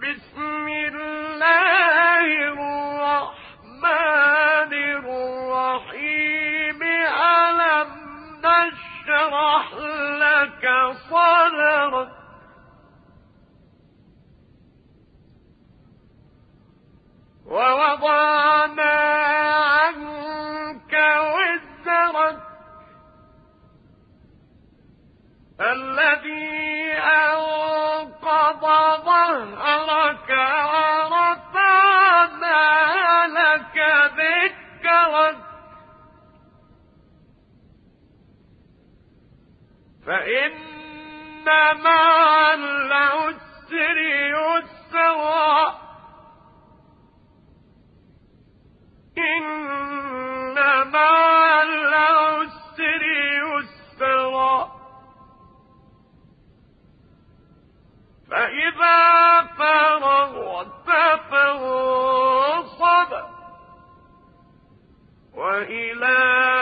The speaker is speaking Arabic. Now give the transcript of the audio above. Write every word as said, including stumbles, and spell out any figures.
بسم الله الرحمن الرحيم ألم نشرح لك صدرك ووضعنا عنك وزرك الذي أنقض ظهرك ورفعنا لك ذكرك فإن مع العسر يسرا إن مع العسر يسرا فإذا فرغت فانصب وإلى